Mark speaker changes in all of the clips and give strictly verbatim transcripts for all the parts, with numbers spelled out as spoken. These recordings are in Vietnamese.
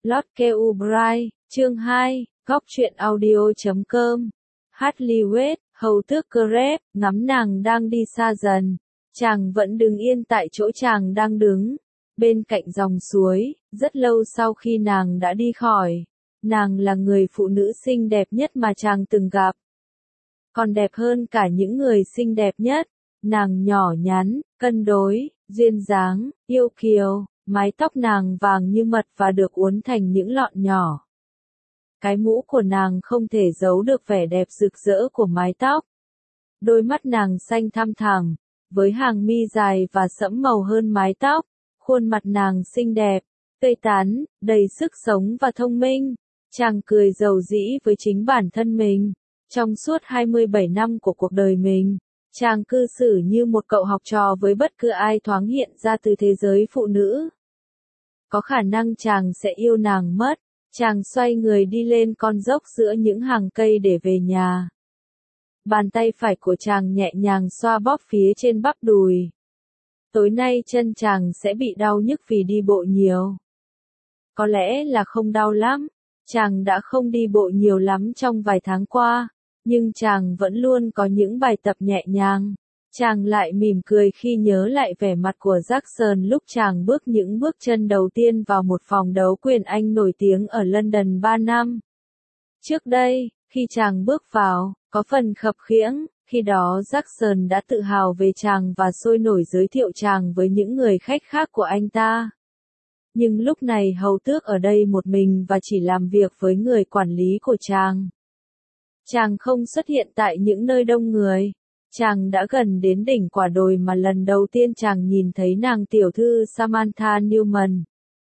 Speaker 1: Lotke Ubrai, chương hai, góc truyện audio chấm com. Hatliwet, hầu tước Crep, ngắm nàng đang đi xa dần. Chàng vẫn đứng yên tại chỗ chàng đang đứng, bên cạnh dòng suối, rất lâu sau khi nàng đã đi khỏi. Nàng là người phụ nữ xinh đẹp nhất mà chàng từng gặp. Còn đẹp hơn cả những người xinh đẹp nhất. Nàng nhỏ nhắn, cân đối, duyên dáng, yêu kiều, mái tóc nàng vàng như mật và được uốn thành những lọn nhỏ. Cái mũ của nàng không thể giấu được vẻ đẹp rực rỡ của mái tóc. Đôi mắt nàng xanh thăm thẳm, với hàng mi dài và sẫm màu hơn mái tóc. Khuôn mặt nàng xinh đẹp, tươi tắn, đầy sức sống và thông minh. Chàng cười giàu dĩ với chính bản thân mình. Trong suốt hai mươi bảy năm của cuộc đời mình, chàng cư xử như một cậu học trò với bất cứ ai thoáng hiện ra từ thế giới phụ nữ. Có khả năng chàng sẽ yêu nàng mất. Chàng xoay người đi lên con dốc giữa những hàng cây để về nhà. Bàn tay phải của chàng nhẹ nhàng xoa bóp phía trên bắp đùi. Tối nay chân chàng sẽ bị đau nhức vì đi bộ nhiều. Có lẽ là không đau lắm. Chàng đã không đi bộ nhiều lắm trong vài tháng qua. Nhưng chàng vẫn luôn có những bài tập nhẹ nhàng. Chàng lại mỉm cười khi nhớ lại vẻ mặt của Jackson lúc chàng bước những bước chân đầu tiên vào một phòng đấu quyền Anh nổi tiếng ở London ba năm. Trước đây, khi chàng bước vào, có phần khập khiễng, khi đó Jackson đã tự hào về chàng và sôi nổi giới thiệu chàng với những người khách khác của anh ta. Nhưng lúc này hầu tước ở đây một mình và chỉ làm việc với người quản lý của chàng. Chàng không xuất hiện tại những nơi đông người. Chàng đã gần đến đỉnh quả đồi mà lần đầu tiên chàng nhìn thấy nàng tiểu thư Samantha Newman.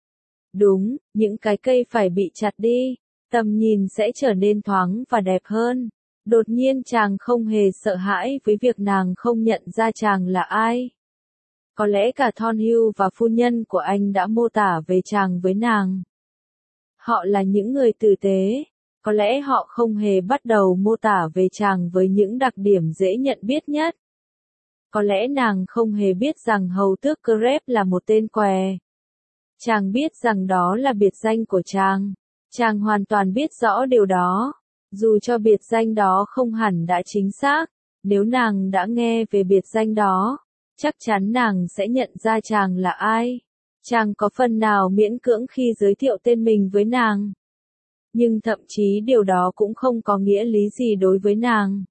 Speaker 1: Đúng, những cái cây phải bị chặt đi, tầm nhìn sẽ trở nên thoáng và đẹp hơn. Đột nhiên chàng không hề sợ hãi với việc nàng không nhận ra chàng là ai. Có lẽ cả Thornhill và phu nhân của anh đã mô tả về chàng với nàng. Họ là những người tử tế. Có lẽ họ không hề bắt đầu mô tả về chàng với những đặc điểm dễ nhận biết nhất. Có lẽ nàng không hề biết rằng hầu tước Crep là một tên què. Chàng biết rằng đó là biệt danh của chàng. Chàng hoàn toàn biết rõ điều đó. Dù cho biệt danh đó không hẳn đã chính xác, nếu nàng đã nghe về biệt danh đó, chắc chắn nàng sẽ nhận ra chàng là ai. Chàng có phần nào miễn cưỡng khi giới thiệu tên mình với nàng. Nhưng thậm chí điều đó cũng không có nghĩa lý gì đối với nàng.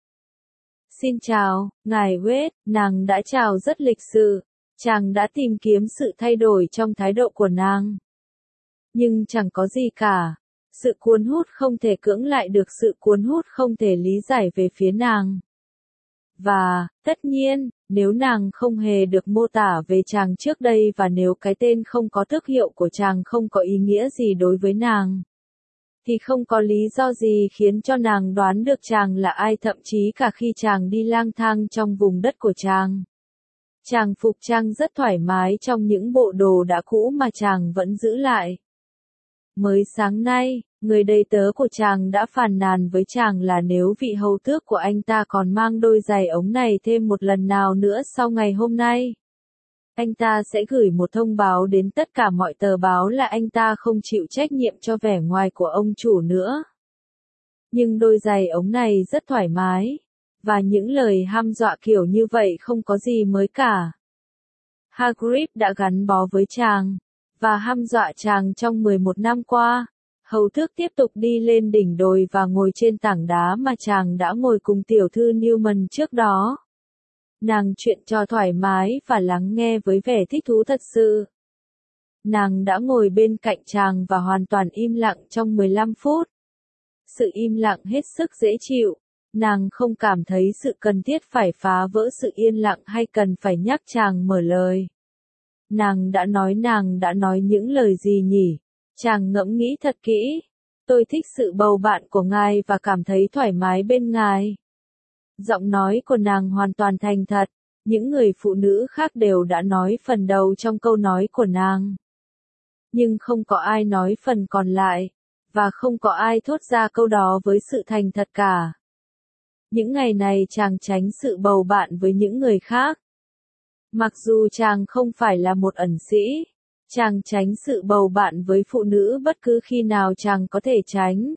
Speaker 1: Xin chào, ngài Wade, nàng đã chào rất lịch sự. Chàng đã tìm kiếm sự thay đổi trong thái độ của nàng. Nhưng chẳng có gì cả. Sự cuốn hút không thể cưỡng lại được sự cuốn hút không thể lý giải về phía nàng. Và, tất nhiên, nếu nàng không hề được mô tả về chàng trước đây và nếu cái tên không có tước hiệu của chàng không có ý nghĩa gì đối với nàng, thì không có lý do gì khiến cho nàng đoán được chàng là ai thậm chí cả khi chàng đi lang thang trong vùng đất của chàng. Chàng phục trang rất thoải mái trong những bộ đồ đã cũ mà chàng vẫn giữ lại. Mới sáng nay, người đầy tớ của chàng đã phàn nàn với chàng là nếu vị hầu tước của anh ta còn mang đôi giày ống này thêm một lần nào nữa sau ngày hôm nay, anh ta sẽ gửi một thông báo đến tất cả mọi tờ báo là anh ta không chịu trách nhiệm cho vẻ ngoài của ông chủ nữa. Nhưng đôi giày ống này rất thoải mái, và những lời hăm dọa kiểu như vậy không có gì mới cả. Hagrid đã gắn bó với chàng, và hăm dọa chàng trong mười một năm qua. Hầu tước tiếp tục đi lên đỉnh đồi và ngồi trên tảng đá mà chàng đã ngồi cùng tiểu thư Newman trước đó. Nàng chuyện trò thoải mái và lắng nghe với vẻ thích thú thật sự. Nàng đã ngồi bên cạnh chàng và hoàn toàn im lặng trong mười lăm phút. Sự im lặng hết sức dễ chịu. Nàng không cảm thấy sự cần thiết phải phá vỡ sự yên lặng hay cần phải nhắc chàng mở lời. Nàng đã nói nàng đã nói những lời gì nhỉ? Chàng ngẫm nghĩ thật kỹ. Tôi thích sự bầu bạn của ngài và cảm thấy thoải mái bên ngài. Giọng nói của nàng hoàn toàn thành thật. Những người phụ nữ khác đều đã nói phần đầu trong câu nói của nàng. Nhưng không có ai nói phần còn lại. Và không có ai thốt ra câu đó với sự thành thật cả. Những ngày này chàng tránh sự bầu bạn với những người khác. Mặc dù chàng không phải là một ẩn sĩ, Chàng tránh sự bầu bạn với phụ nữ bất cứ khi nào chàng có thể tránh.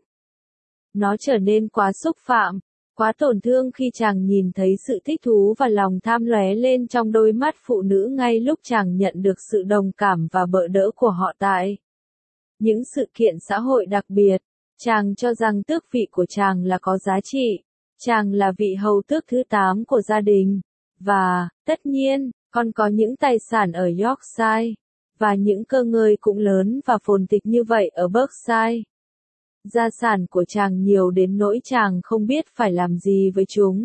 Speaker 1: Nó trở nên quá xúc phạm, quá tổn thương khi chàng nhìn thấy sự thích thú và lòng tham lóe lên trong đôi mắt phụ nữ ngay lúc chàng nhận được sự đồng cảm và bợ đỡ của họ tại những sự kiện xã hội đặc biệt. Chàng cho rằng tước vị của chàng là có giá trị. Chàng là vị hầu tước thứ tám của gia đình. Và, tất nhiên, còn có những tài sản ở Yorkshire. Và những cơ ngơi cũng lớn và phồn thịnh như vậy ở Berkshire. Gia sản của chàng nhiều đến nỗi chàng không biết phải làm gì với chúng.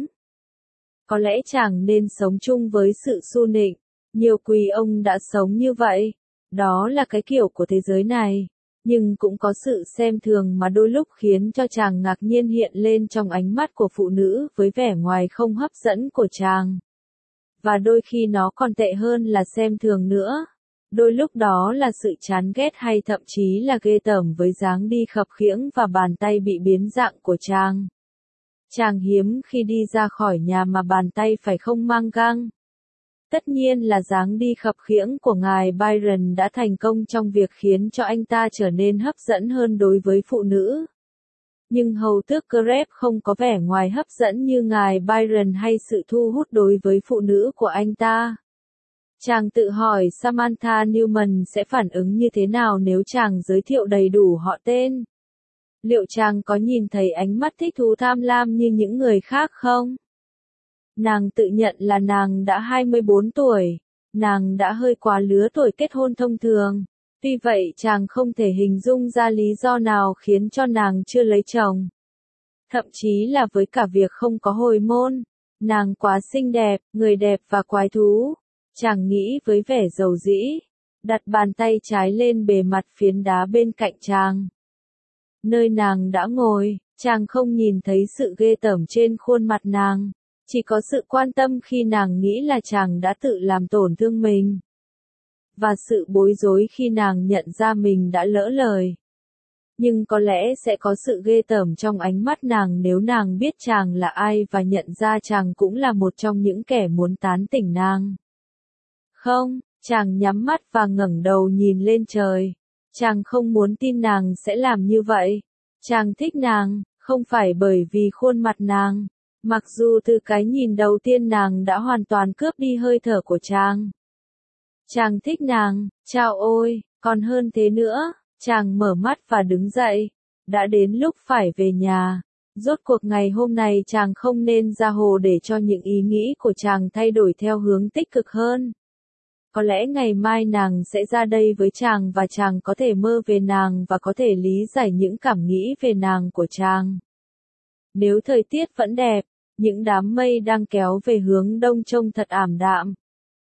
Speaker 1: Có lẽ chàng nên sống chung với sự su nịnh. Nhiều quý ông đã sống như vậy. Đó là cái kiểu của thế giới này. Nhưng cũng có sự xem thường mà đôi lúc khiến cho chàng ngạc nhiên hiện lên trong ánh mắt của phụ nữ với vẻ ngoài không hấp dẫn của chàng. Và đôi khi nó còn tệ hơn là xem thường nữa. Đôi lúc đó là sự chán ghét hay thậm chí là ghê tởm với dáng đi khập khiễng và bàn tay bị biến dạng của chàng. Chàng hiếm khi đi ra khỏi nhà mà bàn tay phải không mang găng. Tất nhiên là dáng đi khập khiễng của ngài Byron đã thành công trong việc khiến cho anh ta trở nên hấp dẫn hơn đối với phụ nữ. Nhưng hầu tước Crabbe không có vẻ ngoài hấp dẫn như ngài Byron hay sự thu hút đối với phụ nữ của anh ta. Chàng tự hỏi Samantha Newman sẽ phản ứng như thế nào nếu chàng giới thiệu đầy đủ họ tên. Liệu chàng có nhìn thấy ánh mắt thích thú tham lam như những người khác không? Nàng tự nhận là nàng đã hai mươi bốn tuổi, nàng đã hơi quá lứa tuổi kết hôn thông thường. Tuy vậy chàng không thể hình dung ra lý do nào khiến cho nàng chưa lấy chồng. Thậm chí là với cả việc không có hồi môn. Nàng quá xinh đẹp, người đẹp và quái thú. Chàng nghĩ với vẻ dầu dĩ, đặt bàn tay trái lên bề mặt phiến đá bên cạnh chàng. Nơi nàng đã ngồi, chàng không nhìn thấy sự ghê tởm trên khuôn mặt nàng, chỉ có sự quan tâm khi nàng nghĩ là chàng đã tự làm tổn thương mình. Và sự bối rối khi nàng nhận ra mình đã lỡ lời. Nhưng có lẽ sẽ có sự ghê tởm trong ánh mắt nàng nếu nàng biết chàng là ai và nhận ra chàng cũng là một trong những kẻ muốn tán tỉnh nàng. Không, chàng nhắm mắt và ngẩng đầu nhìn lên trời. Chàng không muốn tin nàng sẽ làm như vậy. Chàng thích nàng, không phải bởi vì khuôn mặt nàng. Mặc dù từ cái nhìn đầu tiên nàng đã hoàn toàn cướp đi hơi thở của chàng. Chàng thích nàng, chao ôi, còn hơn thế nữa. Chàng mở mắt và đứng dậy. Đã đến lúc phải về nhà. Rốt cuộc ngày hôm nay chàng không nên ra hồ để cho những ý nghĩ của chàng thay đổi theo hướng tích cực hơn. Có lẽ ngày mai nàng sẽ ra đây với chàng và chàng có thể mơ về nàng và có thể lý giải những cảm nghĩ về nàng của chàng. Nếu thời tiết vẫn đẹp, những đám mây đang kéo về hướng đông trông thật ảm đạm.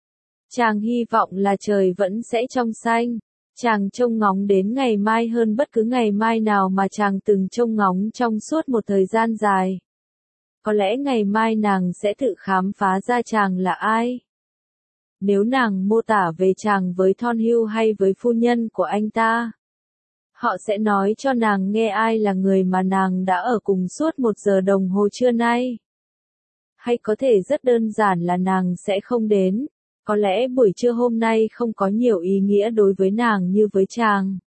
Speaker 1: Chàng hy vọng là trời vẫn sẽ trong xanh. Chàng trông ngóng đến ngày mai hơn bất cứ ngày mai nào mà chàng từng trông ngóng trong suốt một thời gian dài. Có lẽ ngày mai nàng sẽ tự khám phá ra chàng là ai. Nếu nàng mô tả về chàng với Thornhill hay với phu nhân của anh ta, họ sẽ nói cho nàng nghe ai là người mà nàng đã ở cùng suốt một giờ đồng hồ trưa nay. Hay có thể rất đơn giản là nàng sẽ không đến. Có lẽ buổi trưa hôm nay không có nhiều ý nghĩa đối với nàng như với chàng.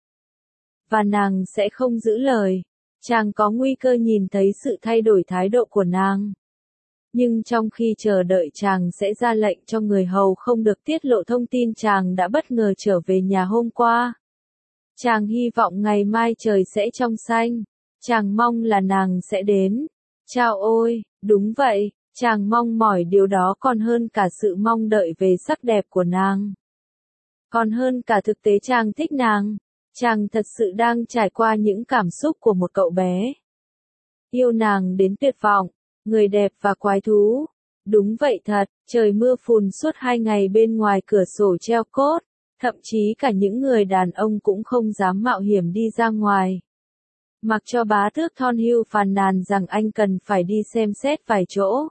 Speaker 1: Và nàng sẽ không giữ lời. Chàng có nguy cơ nhìn thấy sự thay đổi thái độ của nàng. Nhưng trong khi chờ đợi chàng sẽ ra lệnh cho người hầu không được tiết lộ thông tin chàng đã bất ngờ trở về nhà hôm qua. Chàng hy vọng ngày mai trời sẽ trong xanh. Chàng mong là nàng sẽ đến. Chao ôi, đúng vậy. Chàng mong mỏi điều đó còn hơn cả sự mong đợi về sắc đẹp của nàng. Còn hơn cả thực tế chàng thích nàng. Chàng thật sự đang trải qua những cảm xúc của một cậu bé. Yêu nàng đến tuyệt vọng, người đẹp và quái thú. Đúng vậy thật, trời mưa phùn suốt hai ngày bên ngoài cửa sổ treo cốt. Thậm chí cả những người đàn ông cũng không dám mạo hiểm đi ra ngoài. Mặc cho bá tước Thornhill phàn nàn rằng anh cần phải đi xem xét vài chỗ.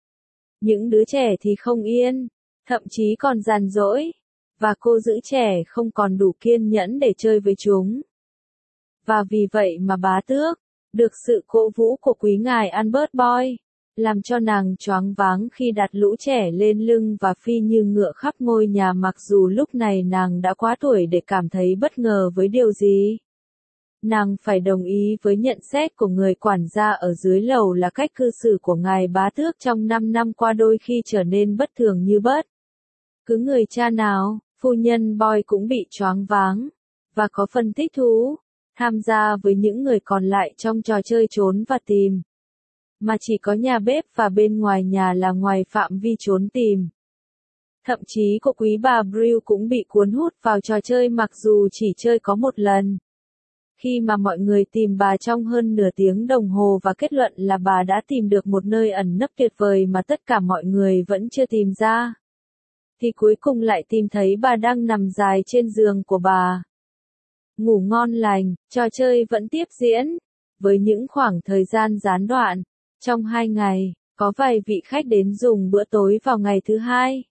Speaker 1: Những đứa trẻ thì không yên, thậm chí còn giàn dỗi, và cô giữ trẻ không còn đủ kiên nhẫn để chơi với chúng. Và vì vậy mà bá tước, được sự cổ vũ của quý ngài Albert Boyd, làm cho nàng choáng váng khi đặt lũ trẻ lên lưng và phi như ngựa khắp ngôi nhà, mặc dù lúc này nàng đã quá tuổi để cảm thấy bất ngờ với điều gì. Nàng phải đồng ý với nhận xét của người quản gia ở dưới lầu là cách cư xử của ngài bá tước trong năm năm qua đôi khi trở nên bất thường như bất cứ người cha nào. Phu nhân Boy cũng bị choáng váng, và có phần thích thú, tham gia với những người còn lại trong trò chơi trốn và tìm. Mà chỉ có nhà bếp và bên ngoài nhà là ngoài phạm vi trốn tìm. Thậm chí cô quý bà Brill cũng bị cuốn hút vào trò chơi mặc dù chỉ chơi có một lần. Khi mà mọi người tìm bà trong hơn nửa tiếng đồng hồ và kết luận là bà đã tìm được một nơi ẩn nấp tuyệt vời mà tất cả mọi người vẫn chưa tìm ra, thì cuối cùng lại tìm thấy bà đang nằm dài trên giường của bà. Ngủ ngon lành, trò chơi vẫn tiếp diễn, với những khoảng thời gian gián đoạn. Trong hai ngày, có vài vị khách đến dùng bữa tối vào ngày thứ hai.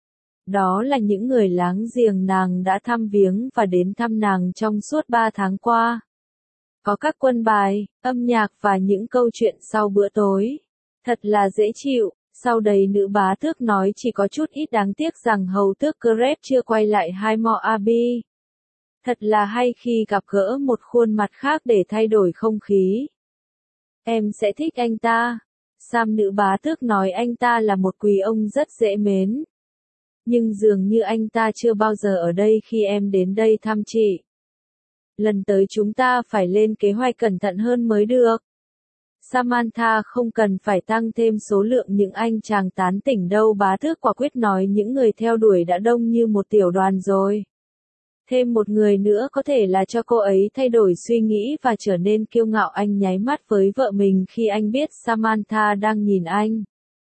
Speaker 1: Đó là những người láng giềng nàng đã thăm viếng và đến thăm nàng trong suốt ba tháng qua. Có các quân bài, âm nhạc và những câu chuyện sau bữa tối. Thật là dễ chịu. Sau đây nữ bá tước nói chỉ có chút ít đáng tiếc rằng hầu tước Crep chưa quay lại Highmore Abbey. Thật là hay khi gặp gỡ một khuôn mặt khác để thay đổi không khí. Em sẽ thích anh ta. Sam nữ bá tước nói anh ta là một quý ông rất dễ mến. Nhưng dường như anh ta chưa bao giờ ở đây khi em đến đây thăm chị. Lần tới chúng ta phải lên kế hoạch cẩn thận hơn mới được. Samantha không cần phải tăng thêm số lượng những anh chàng tán tỉnh đâu, bá tước quả quyết nói, những người theo đuổi đã đông như một tiểu đoàn rồi. Thêm một người nữa có thể là cho cô ấy thay đổi suy nghĩ và trở nên kiêu ngạo. Anh nháy mắt với vợ mình khi anh biết Samantha đang nhìn anh.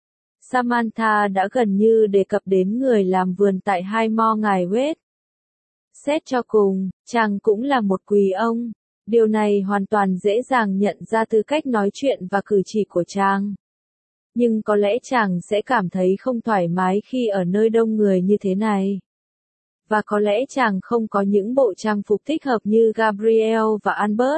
Speaker 1: Samantha đã gần như đề cập đến người làm vườn tại Highmore ngài West. Xét cho cùng, chàng cũng là một quý ông. Điều này hoàn toàn dễ dàng nhận ra từ cách nói chuyện và cử chỉ của chàng. Nhưng có lẽ chàng sẽ cảm thấy không thoải mái khi ở nơi đông người như thế này. Và có lẽ chàng không có những bộ trang phục thích hợp như Gabrielle và Albert.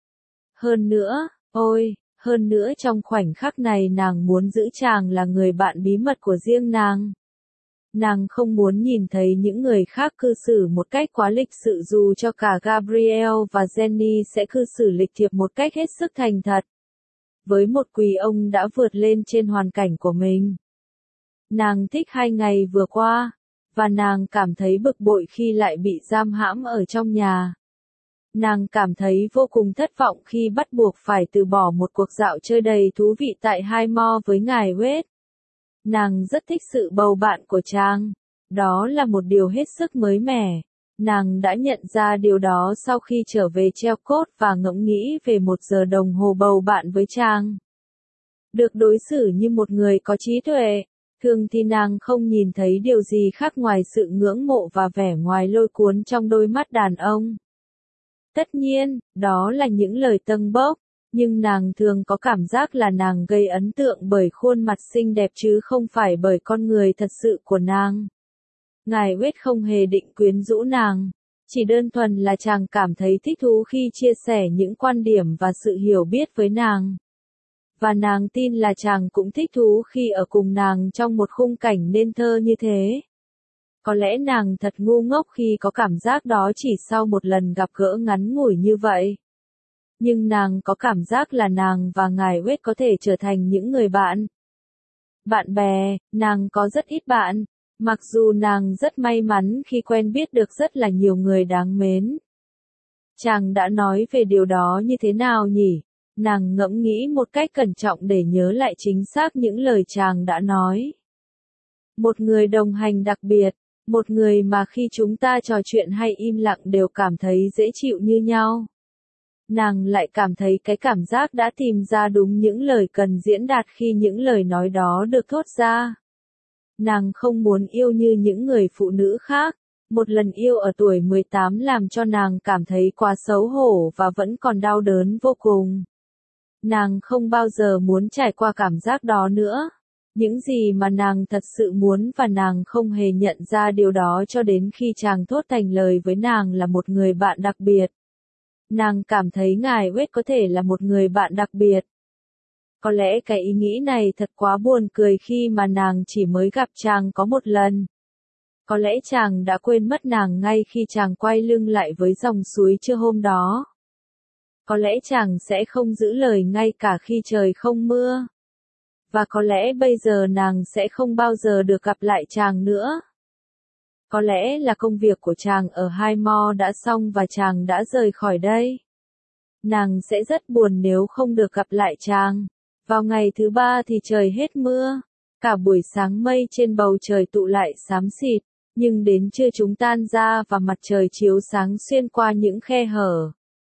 Speaker 1: Hơn nữa, ôi, hơn nữa trong khoảnh khắc này nàng muốn giữ chàng là người bạn bí mật của riêng nàng. Nàng không muốn nhìn thấy những người khác cư xử một cách quá lịch sự, dù cho cả Gabrielle và Jenny sẽ cư xử lịch thiệp một cách hết sức thành thật. Với một quý ông đã vượt lên trên hoàn cảnh của mình. Nàng thích hai ngày vừa qua, và nàng cảm thấy bực bội khi lại bị giam hãm ở trong nhà. Nàng cảm thấy vô cùng thất vọng khi bắt buộc phải từ bỏ một cuộc dạo chơi đầy thú vị tại Highmore với ngài West. Nàng rất thích sự bầu bạn của chàng. Đó là một điều hết sức mới mẻ. Nàng đã nhận ra điều đó sau khi trở về Chelcott và ngẫm nghĩ về một giờ đồng hồ bầu bạn với chàng. Được đối xử như một người có trí tuệ, thường thì nàng không nhìn thấy điều gì khác ngoài sự ngưỡng mộ và vẻ ngoài lôi cuốn trong đôi mắt đàn ông. Tất nhiên, đó là những lời tâng bốc, nhưng nàng thường có cảm giác là nàng gây ấn tượng bởi khuôn mặt xinh đẹp chứ không phải bởi con người thật sự của nàng. Ngài West không hề định quyến rũ nàng, chỉ đơn thuần là chàng cảm thấy thích thú khi chia sẻ những quan điểm và sự hiểu biết với nàng. Và nàng tin là chàng cũng thích thú khi ở cùng nàng trong một khung cảnh nên thơ như thế. Có lẽ nàng thật ngu ngốc khi có cảm giác đó chỉ sau một lần gặp gỡ ngắn ngủi như vậy. Nhưng nàng có cảm giác là nàng và ngài West có thể trở thành những người bạn. Bạn bè, nàng có rất ít bạn, mặc dù nàng rất may mắn khi quen biết được rất là nhiều người đáng mến. Chàng đã nói về điều đó như thế nào nhỉ? Nàng ngẫm nghĩ một cách cẩn trọng để nhớ lại chính xác những lời chàng đã nói. Một người đồng hành đặc biệt, một người mà khi chúng ta trò chuyện hay im lặng đều cảm thấy dễ chịu như nhau. Nàng lại cảm thấy cái cảm giác đã tìm ra đúng những lời cần diễn đạt khi những lời nói đó được thốt ra. Nàng không muốn yêu như những người phụ nữ khác. Một lần yêu ở tuổi mười tám làm cho nàng cảm thấy quá xấu hổ và vẫn còn đau đớn vô cùng. Nàng không bao giờ muốn trải qua cảm giác đó nữa. Những gì mà nàng thật sự muốn, và nàng không hề nhận ra điều đó cho đến khi chàng thốt thành lời với nàng là một người bạn đặc biệt. Nàng cảm thấy ngài West có thể là một người bạn đặc biệt. Có lẽ cái ý nghĩ này thật quá buồn cười khi mà nàng chỉ mới gặp chàng có một lần. Có lẽ chàng đã quên mất nàng ngay khi chàng quay lưng lại với dòng suối trưa hôm đó. Có lẽ chàng sẽ không giữ lời ngay cả khi trời không mưa. Và có lẽ bây giờ nàng sẽ không bao giờ được gặp lại chàng nữa. Có lẽ là công việc của chàng ở Highmore đã xong và chàng đã rời khỏi đây. Nàng sẽ rất buồn nếu không được gặp lại chàng. Vào ngày thứ ba thì trời hết mưa. Cả buổi sáng mây trên bầu trời tụ lại xám xịt, nhưng đến trưa chúng tan ra và mặt trời chiếu sáng xuyên qua những khe hở.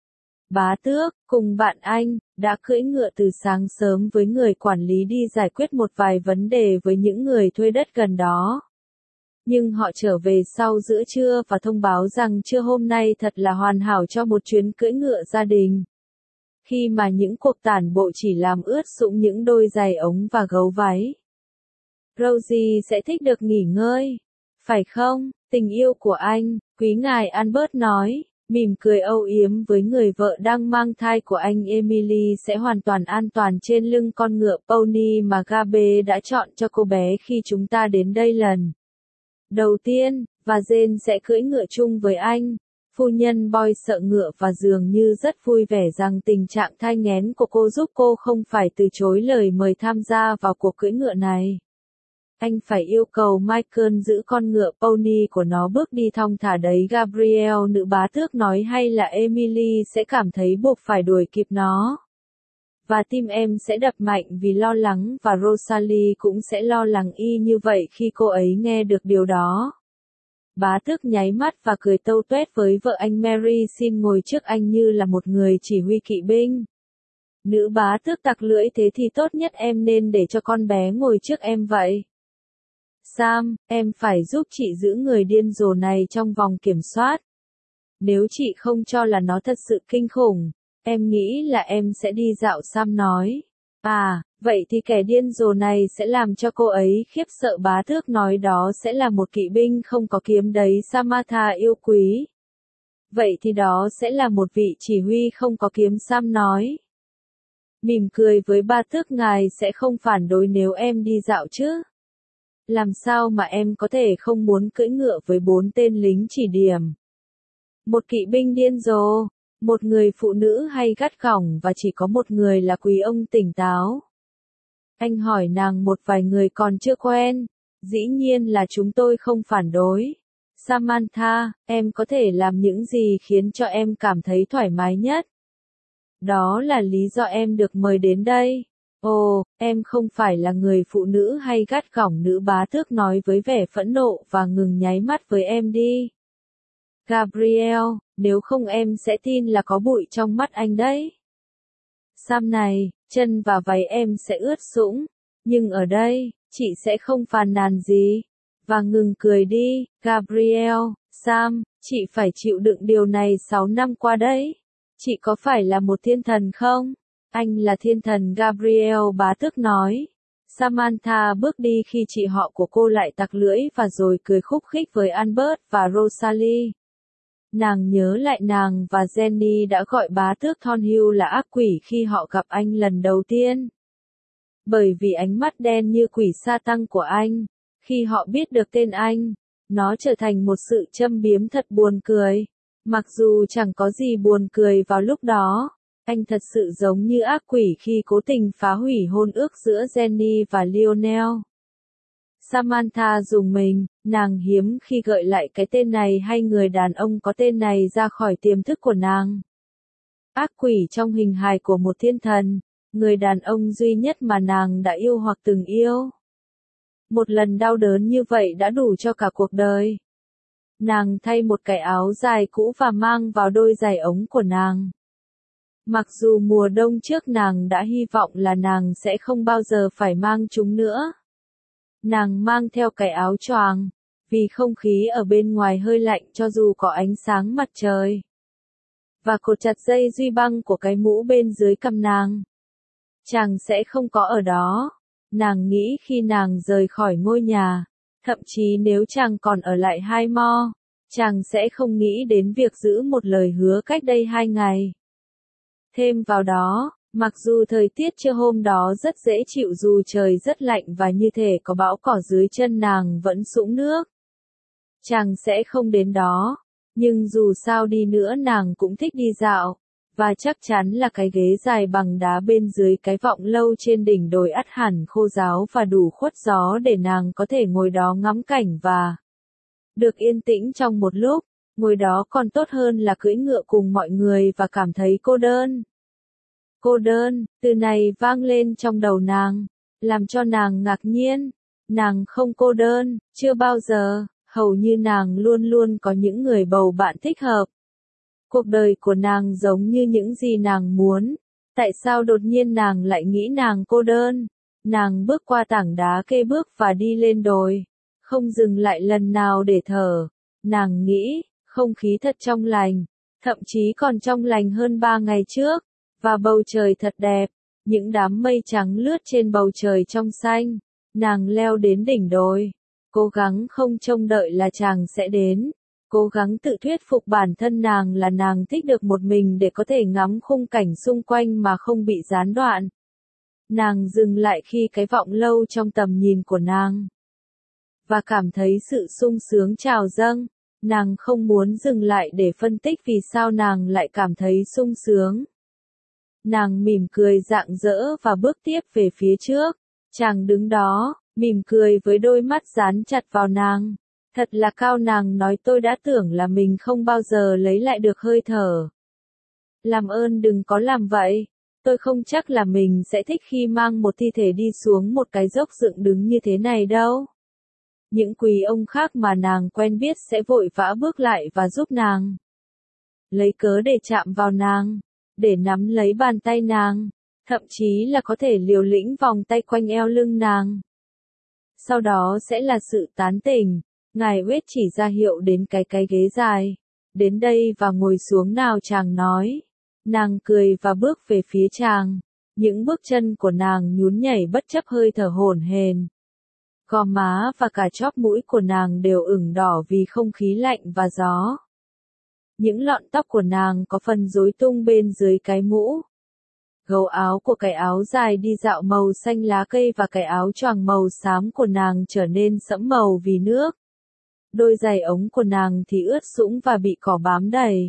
Speaker 1: Bá Tước, cùng bạn anh, đã cưỡi ngựa từ sáng sớm với người quản lý đi giải quyết một vài vấn đề với những người thuê đất gần đó. Nhưng họ trở về sau giữa trưa và thông báo rằng trưa hôm nay thật là hoàn hảo cho một chuyến cưỡi ngựa gia đình. Khi mà những cuộc tản bộ chỉ làm ướt sũng những đôi giày ống và gấu váy. Rosie sẽ thích được nghỉ ngơi. Phải không, tình yêu của anh, quý ngài Albert nói, mỉm cười âu yếm với người vợ đang mang thai của anh. Emily sẽ hoàn toàn an toàn trên lưng con ngựa pony mà Gabe đã chọn cho cô bé khi chúng ta đến đây lần đầu tiên, và Jane sẽ cưỡi ngựa chung với anh. Phu nhân Boy sợ ngựa và dường như rất vui vẻ rằng tình trạng thai nghén của cô giúp cô không phải từ chối lời mời tham gia vào cuộc cưỡi ngựa này. Anh phải yêu cầu Michael giữ con ngựa pony của nó bước đi thong thả đấy, Gabriel nữ bá tước nói, hay là Emily sẽ cảm thấy buộc phải đuổi kịp nó. Và tim em sẽ đập mạnh vì lo lắng, và Rosalie cũng sẽ lo lắng y như vậy khi cô ấy nghe được điều đó. Bá tước nháy mắt và cười tâu tuét với vợ anh. Mary xin ngồi trước anh như là một người chỉ huy kỵ binh. Nữ bá tước tặc lưỡi, thế thì tốt nhất em nên để cho con bé ngồi trước em vậy. Sam, em phải giúp chị giữ người điên rồ này trong vòng kiểm soát. Nếu chị không cho là nó thật sự kinh khủng, em nghĩ là em sẽ đi dạo. Sam nói. À, vậy thì kẻ điên rồ này sẽ làm cho cô ấy khiếp sợ. Bá tước nói đó sẽ là một kỵ binh không có kiếm đấy, Samantha yêu quý. Vậy thì đó sẽ là một vị chỉ huy không có kiếm, Sam nói. Mỉm cười với ba tước, ngài sẽ không phản đối nếu em đi dạo chứ? Làm sao mà em có thể không muốn cưỡi ngựa với bốn tên lính chỉ điểm? Một kỵ binh điên rồ, một người phụ nữ hay gắt gỏng và chỉ có một người là quý ông tỉnh táo. Anh hỏi nàng một vài người còn chưa quen. Dĩ nhiên là chúng tôi không phản đối. Samantha, em có thể làm những gì khiến cho em cảm thấy thoải mái nhất? Đó là lý do em được mời đến đây. Ồ, em không phải là người phụ nữ hay gắt gỏng, nữ bá tước nói với vẻ phẫn nộ và ngừng nháy mắt với em đi. Gabriel, nếu không em sẽ tin là có bụi trong mắt anh đấy. Sam này, chân và váy em sẽ ướt sũng, nhưng ở đây, chị sẽ không phàn nàn gì. Và ngừng cười đi, Gabriel. Sam, chị phải chịu đựng điều này sáu năm qua đấy. Chị có phải là một thiên thần không? Anh là thiên thần, Gabriel bá tước nói. Samantha bước đi khi chị họ của cô lại tặc lưỡi và rồi cười khúc khích với Albert và Rosalie. Nàng nhớ lại nàng và Jenny đã gọi bá tước Thornhill là ác quỷ khi họ gặp anh lần đầu tiên. Bởi vì ánh mắt đen như quỷ sa tăng của anh, khi họ biết được tên anh, nó trở thành một sự châm biếm thật buồn cười. Mặc dù chẳng có gì buồn cười vào lúc đó, anh thật sự giống như ác quỷ khi cố tình phá hủy hôn ước giữa Jenny và Lionel. Samantha rùng mình, nàng hiếm khi gợi lại cái tên này hay người đàn ông có tên này ra khỏi tiềm thức của nàng. Ác quỷ trong hình hài của một thiên thần, người đàn ông duy nhất mà nàng đã yêu hoặc từng yêu. Một lần đau đớn như vậy đã đủ cho cả cuộc đời. Nàng thay một cái áo dài cũ và mang vào đôi giày ống của nàng. Mặc dù mùa đông trước nàng đã hy vọng là nàng sẽ không bao giờ phải mang chúng nữa. Nàng mang theo cái áo choàng, vì không khí ở bên ngoài hơi lạnh cho dù có ánh sáng mặt trời. Và cột chặt dây duy băng của cái mũ bên dưới cằm nàng. Chàng sẽ không có ở đó. Nàng nghĩ khi nàng rời khỏi ngôi nhà, thậm chí nếu chàng còn ở lại Highmore, chàng sẽ không nghĩ đến việc giữ một lời hứa cách đây hai ngày. Thêm vào đó, Mặc dù thời tiết trưa hôm đó rất dễ chịu dù trời rất lạnh và như thể có bão cỏ dưới chân nàng vẫn sũng nước. Chàng sẽ không đến đó, nhưng dù sao đi nữa nàng cũng thích đi dạo, và chắc chắn là cái ghế dài bằng đá bên dưới cái vọng lâu trên đỉnh đồi ắt hẳn khô ráo và đủ khuất gió để nàng có thể ngồi đó ngắm cảnh và được yên tĩnh trong một lúc, ngồi đó còn tốt hơn là cưỡi ngựa cùng mọi người và cảm thấy cô đơn. Cô đơn, từ này vang lên trong đầu nàng, làm cho nàng ngạc nhiên. Nàng không cô đơn, chưa bao giờ, hầu như nàng luôn luôn có những người bầu bạn thích hợp. Cuộc đời của nàng giống như những gì nàng muốn. Tại sao đột nhiên nàng lại nghĩ nàng cô đơn? Nàng bước qua tảng đá kê bước và đi lên đồi, không dừng lại lần nào để thở. Nàng nghĩ, không khí thật trong lành, thậm chí còn trong lành hơn ba ngày trước. Và bầu trời thật đẹp, những đám mây trắng lướt trên bầu trời trong xanh. Nàng leo đến đỉnh đồi, cố gắng không trông đợi là chàng sẽ đến, cố gắng tự thuyết phục bản thân nàng là nàng thích được một mình để có thể ngắm khung cảnh xung quanh mà không bị gián đoạn. Nàng dừng lại khi cái vọng lâu trong tầm nhìn của nàng, và cảm thấy sự sung sướng trào dâng. Nàng không muốn dừng lại để phân tích vì sao nàng lại cảm thấy sung sướng. Nàng mỉm cười rạng rỡ và bước tiếp về phía trước. Chàng đứng đó, mỉm cười với đôi mắt dán chặt vào nàng. Thật là cao, nàng nói, tôi đã tưởng là mình không bao giờ lấy lại được hơi thở. Làm ơn đừng có làm vậy. Tôi không chắc là mình sẽ thích khi mang một thi thể đi xuống một cái dốc dựng đứng như thế này đâu. Những quý ông khác mà nàng quen biết sẽ vội vã bước lại và giúp nàng. Lấy cớ để chạm vào nàng, để nắm lấy bàn tay nàng, thậm chí là có thể liều lĩnh vòng tay quanh eo lưng nàng. Sau đó sẽ là sự tán tỉnh. Ngài West chỉ ra hiệu đến cái cái ghế dài. Đến đây và ngồi xuống nào, chàng nói. Nàng cười và bước về phía chàng. Những bước chân của nàng nhún nhảy bất chấp hơi thở hổn hển. Gò má và cả chóp mũi của nàng đều ửng đỏ vì không khí lạnh và gió. Những lọn tóc của nàng có phần rối tung bên dưới cái mũ. Gấu áo của cái áo dài đi dạo màu xanh lá cây và cái áo choàng màu xám của nàng trở nên sẫm màu vì nước. Đôi giày ống của nàng thì ướt sũng và bị cỏ bám đầy.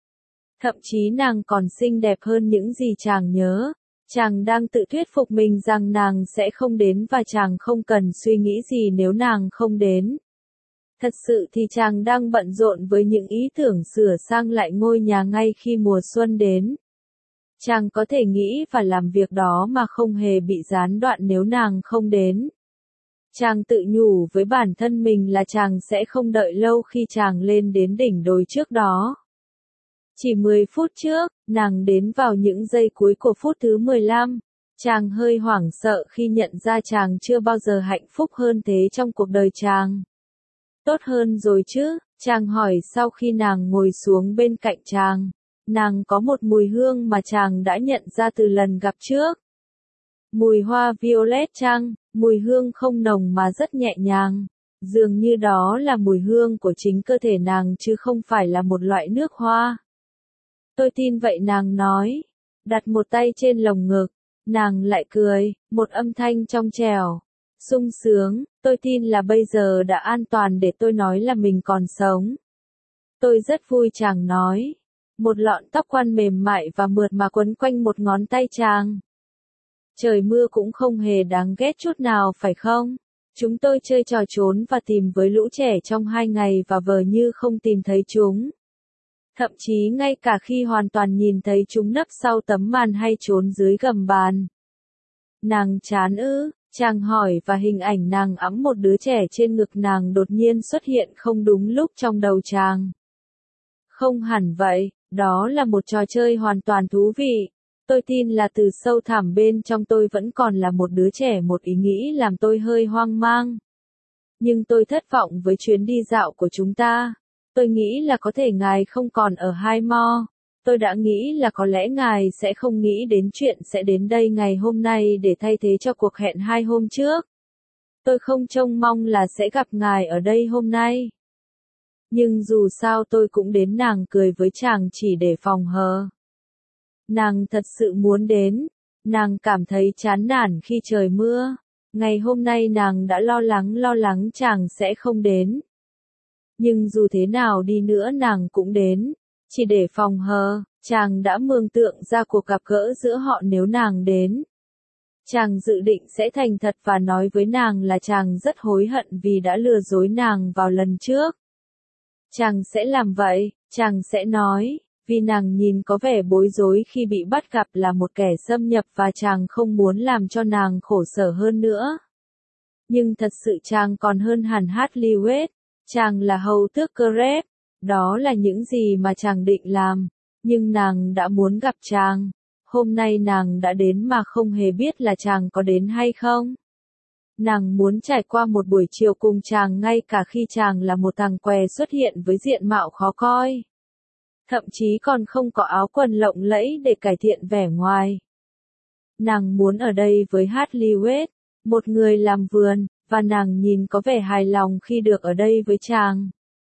Speaker 1: Thậm chí nàng còn xinh đẹp hơn những gì chàng nhớ. Chàng đang tự thuyết phục mình rằng nàng sẽ không đến và chàng không cần suy nghĩ gì nếu nàng không đến. Thật sự thì chàng đang bận rộn với những ý tưởng sửa sang lại ngôi nhà ngay khi mùa xuân đến. Chàng có thể nghĩ và làm việc đó mà không hề bị gián đoạn nếu nàng không đến. Chàng tự nhủ với bản thân mình là chàng sẽ không đợi lâu khi chàng lên đến đỉnh đồi trước đó. Chỉ mười phút trước, nàng đến vào những giây cuối của phút thứ mười lăm. Chàng hơi hoảng sợ khi nhận ra chàng chưa bao giờ hạnh phúc hơn thế trong cuộc đời chàng. Tốt hơn rồi chứ, chàng hỏi sau khi nàng ngồi xuống bên cạnh chàng. Nàng có một mùi hương mà chàng đã nhận ra từ lần gặp trước. Mùi hoa violet chăng, mùi hương không nồng mà rất nhẹ nhàng. Dường như đó là mùi hương của chính cơ thể nàng chứ không phải là một loại nước hoa. Tôi tin vậy, nàng nói. Đặt một tay trên lồng ngực. Nàng lại cười, một âm thanh trong trẻo. Sung sướng, tôi tin là bây giờ đã an toàn để tôi nói là mình còn sống. Tôi rất vui, chàng nói. Một lọn tóc quăn mềm mại và mượt mà quấn quanh một ngón tay chàng. Trời mưa cũng không hề đáng ghét chút nào phải không? Chúng tôi chơi trò trốn và tìm với lũ trẻ trong hai ngày và vờ như không tìm thấy chúng. Thậm chí ngay cả khi hoàn toàn nhìn thấy chúng nấp sau tấm màn hay trốn dưới gầm bàn. Nàng chán ư? Chàng hỏi và hình ảnh nàng ẵm một đứa trẻ trên ngực nàng đột nhiên xuất hiện không đúng lúc trong đầu chàng. Không hẳn vậy, đó là một trò chơi hoàn toàn thú vị. Tôi tin là từ sâu thẳm bên trong tôi vẫn còn là một đứa trẻ, một ý nghĩ làm tôi hơi hoang mang. Nhưng tôi thất vọng với chuyến đi dạo của chúng ta. Tôi nghĩ là có thể ngài không còn ở Highmore. Tôi đã nghĩ là có lẽ ngài sẽ không nghĩ đến chuyện sẽ đến đây ngày hôm nay để thay thế cho cuộc hẹn hai hôm trước. Tôi không trông mong là sẽ gặp ngài ở đây hôm nay. Nhưng dù sao tôi cũng đến, nàng cười với chàng chỉ để phòng hờ. Nàng thật sự muốn đến. Nàng cảm thấy chán nản khi trời mưa. Ngày hôm nay nàng đã lo lắng lo lắng chàng sẽ không đến. Nhưng dù thế nào đi nữa nàng cũng đến. Chỉ để phòng hờ, chàng đã mường tượng ra cuộc gặp gỡ giữa họ nếu nàng đến. Chàng dự định sẽ thành thật và nói với nàng là chàng rất hối hận vì đã lừa dối nàng vào lần trước. Chàng sẽ làm vậy, chàng sẽ nói, vì nàng nhìn có vẻ bối rối khi bị bắt gặp là một kẻ xâm nhập và chàng không muốn làm cho nàng khổ sở hơn nữa. Nhưng thật sự chàng còn hơn hẳn Hartley Wade, chàng là hầu tước Crep, đó là những gì mà chàng định làm, nhưng nàng đã muốn gặp chàng. Hôm nay nàng đã đến mà không hề biết là chàng có đến hay không. Nàng muốn trải qua một buổi chiều cùng chàng ngay cả khi chàng là một thằng què xuất hiện với diện mạo khó coi. Thậm chí còn không có áo quần lộng lẫy để cải thiện vẻ ngoài. Nàng muốn ở đây với Hartley Wade, một người làm vườn, và nàng nhìn có vẻ hài lòng khi được ở đây với chàng.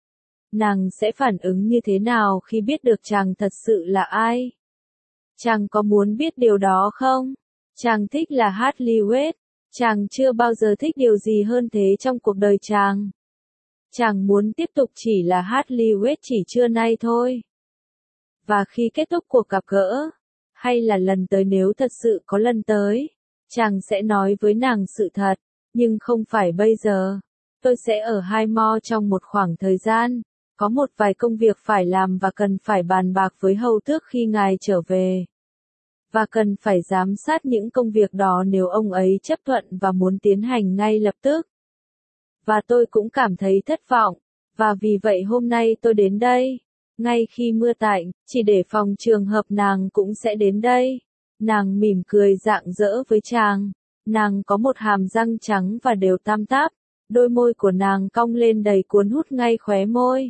Speaker 1: Nàng sẽ phản ứng như thế nào khi biết được chàng thật sự là ai? Chàng có muốn biết điều đó không? Chàng thích là Hartley Wade. Chàng chưa bao giờ thích điều gì hơn thế trong cuộc đời chàng. Chàng muốn tiếp tục chỉ là Hartley Wade chỉ trưa nay thôi. Và khi kết thúc cuộc gặp gỡ, hay là lần tới nếu thật sự có lần tới, chàng sẽ nói với nàng sự thật, nhưng không phải bây giờ. Tôi sẽ ở Highmore trong một khoảng thời gian, có một vài công việc phải làm và cần phải bàn bạc với hầu tước khi ngài trở về. Và cần phải giám sát những công việc đó nếu ông ấy chấp thuận và muốn tiến hành ngay lập tức. Và tôi cũng cảm thấy thất vọng, và vì vậy hôm nay tôi đến đây, ngay khi mưa tạnh, chỉ để phòng trường hợp nàng cũng sẽ đến đây. Nàng mỉm cười rạng rỡ với chàng, nàng có một hàm răng trắng và đều tam táp, đôi môi của nàng cong lên đầy cuốn hút ngay khóe môi.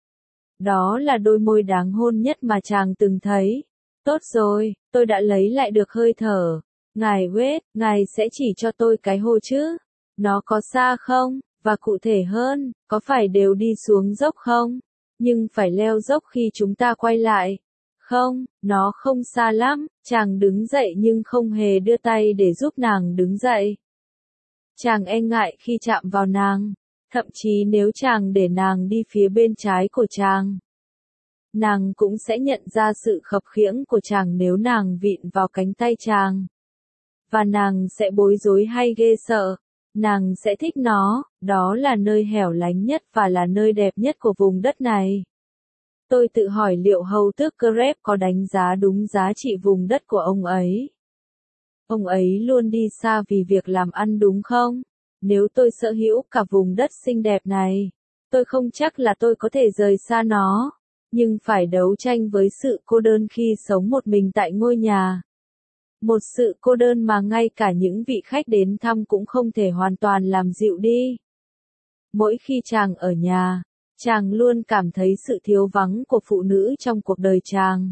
Speaker 1: Đó là đôi môi đáng hôn nhất mà chàng từng thấy. Tốt rồi, tôi đã lấy lại được hơi thở. Ngài Wade, ngài sẽ chỉ cho tôi cái hồ chứ? Nó có xa không? Và cụ thể hơn, có phải đều đi xuống dốc không? Nhưng phải leo dốc khi chúng ta quay lại. Không, nó không xa lắm. Chàng đứng dậy nhưng không hề đưa tay để giúp nàng đứng dậy. Chàng e ngại khi chạm vào nàng, thậm chí nếu chàng để nàng đi phía bên trái của chàng. Nàng cũng sẽ nhận ra sự khập khiễng của chàng nếu nàng vịn vào cánh tay chàng. Và nàng sẽ bối rối hay ghê sợ. Nàng sẽ thích nó, đó là nơi hẻo lánh nhất và là nơi đẹp nhất của vùng đất này. Tôi tự hỏi liệu hầu tước Crep có đánh giá đúng giá trị vùng đất của ông ấy. Ông ấy luôn đi xa vì việc làm ăn đúng không? Nếu tôi sở hữu cả vùng đất xinh đẹp này, tôi không chắc là tôi có thể rời xa nó. Nhưng phải đấu tranh với sự cô đơn khi sống một mình tại ngôi nhà. Một sự cô đơn mà ngay cả những vị khách đến thăm cũng không thể hoàn toàn làm dịu đi. Mỗi khi chàng ở nhà, chàng luôn cảm thấy sự thiếu vắng của phụ nữ trong cuộc đời chàng.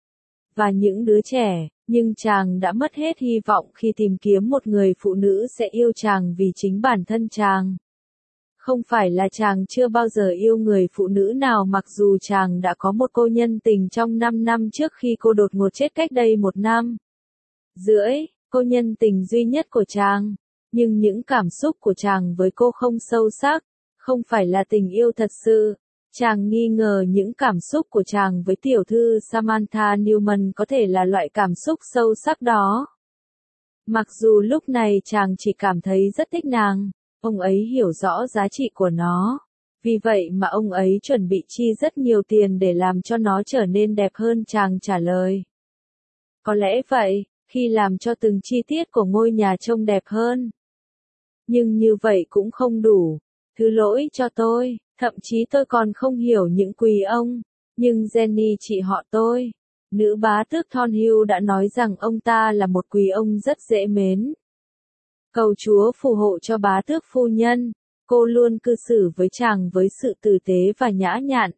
Speaker 1: Và những đứa trẻ, nhưng chàng đã mất hết hy vọng khi tìm kiếm một người phụ nữ sẽ yêu chàng vì chính bản thân chàng. Không phải là chàng chưa bao giờ yêu người phụ nữ nào mặc dù chàng đã có một cô nhân tình trong năm năm trước khi cô đột ngột chết cách đây một năm. Rưỡi, cô nhân tình duy nhất của chàng. Nhưng những cảm xúc của chàng với cô không sâu sắc, không phải là tình yêu thật sự. Chàng nghi ngờ những cảm xúc của chàng với tiểu thư Samantha Newman có thể là loại cảm xúc sâu sắc đó. Mặc dù lúc này chàng chỉ cảm thấy rất thích nàng. Ông ấy hiểu rõ giá trị của nó. Vì vậy mà ông ấy chuẩn bị chi rất nhiều tiền để làm cho nó trở nên đẹp hơn, chàng trả lời. Có lẽ vậy, khi làm cho từng chi tiết của ngôi nhà trông đẹp hơn. Nhưng như vậy cũng không đủ. Thứ lỗi cho tôi, thậm chí tôi còn không hiểu những quý ông. Nhưng Jenny chị họ tôi, nữ bá tước Thornhill đã nói rằng ông ta là một quý ông rất dễ mến. Cầu Chúa phù hộ cho bá tước phu nhân, cô luôn cư xử với chàng với sự tử tế và nhã nhặn.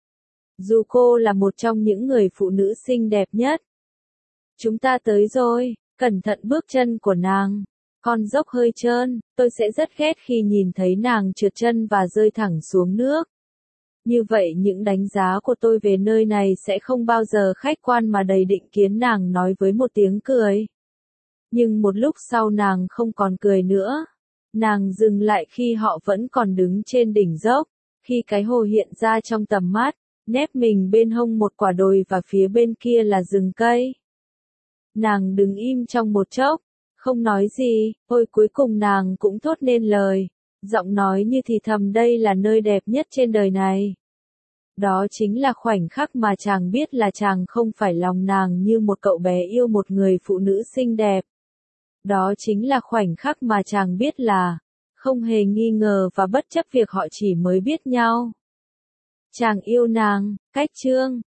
Speaker 1: Dù cô là một trong những người phụ nữ xinh đẹp nhất. Chúng ta tới rồi, cẩn thận bước chân của nàng. Con dốc hơi trơn, tôi sẽ rất ghét khi nhìn thấy nàng trượt chân và rơi thẳng xuống nước. Như vậy những đánh giá của tôi về nơi này sẽ không bao giờ khách quan mà đầy định kiến, nàng nói với một tiếng cười. Nhưng một lúc sau nàng không còn cười nữa. Nàng dừng lại khi họ vẫn còn đứng trên đỉnh dốc, khi cái hồ hiện ra trong tầm mắt, nép mình bên hông một quả đồi và phía bên kia là rừng cây. Nàng đứng im trong một chốc, không nói gì, ôi cuối cùng nàng cũng thốt nên lời, giọng nói như thì thầm, đây là nơi đẹp nhất trên đời này. Đó chính là khoảnh khắc mà chàng biết là chàng không phải lòng nàng như một cậu bé yêu một người phụ nữ xinh đẹp. Đó chính là khoảnh khắc mà chàng biết là, không hề nghi ngờ và bất chấp việc họ chỉ mới biết nhau. Chàng yêu nàng, cách chương.